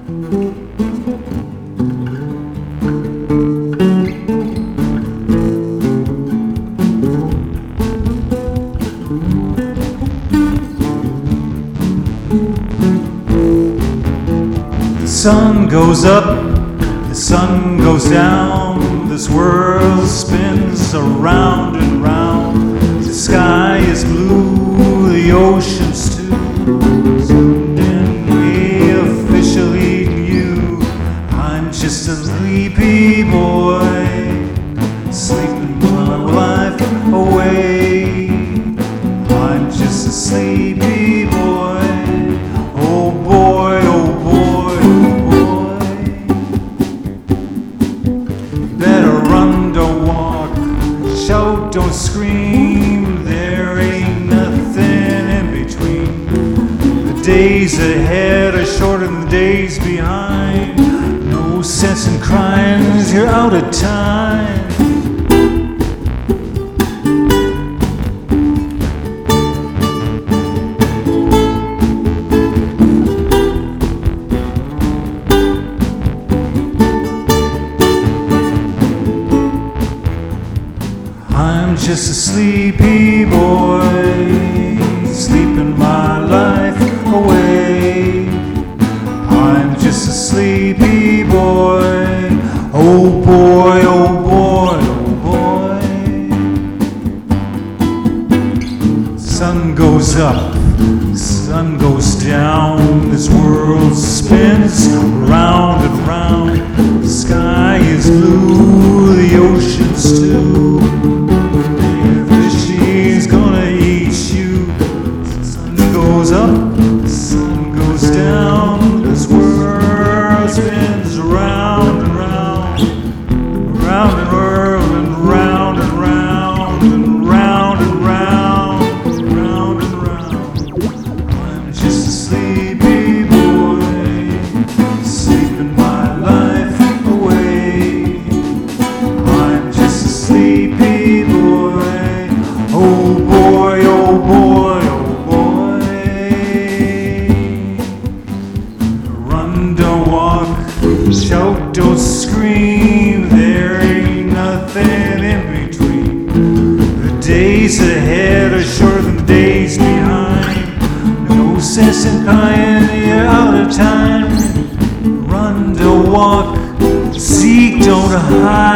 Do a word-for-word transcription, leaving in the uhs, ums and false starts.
The sun goes up, the sun goes down, this world spins around and round. The sky is blue, the ocean's too, and we officially knew. I'm just a sleepy boy, sleeping my life away. I'm just a sleepy boy, oh boy, oh boy, oh boy. Better run, don't walk, shout, don't scream, there ain't nothing in between. The days ahead are shorter than the days behind. No sense in crying, 'cause you're out of time. I'm just a sleepy boy, sleeping my life away. I'm just a sleepy boy, oh boy, oh boy, oh boy. Sun goes up, sun goes down, this world spins round and round. The sky is blue, the ocean's too. Goes up, the sun goes down, this world spins round and round, round and round and round and round and round and round, round and round. I'm just a sleepy boy, sleeping my life away. I'm just a sleepy boy, oh boy, oh boy, oh don't walk, shout, don't scream, there ain't nothing in between. The days ahead are shorter than the days behind. No sense in crying, you're out of time. Run, don't walk, seek, don't hide.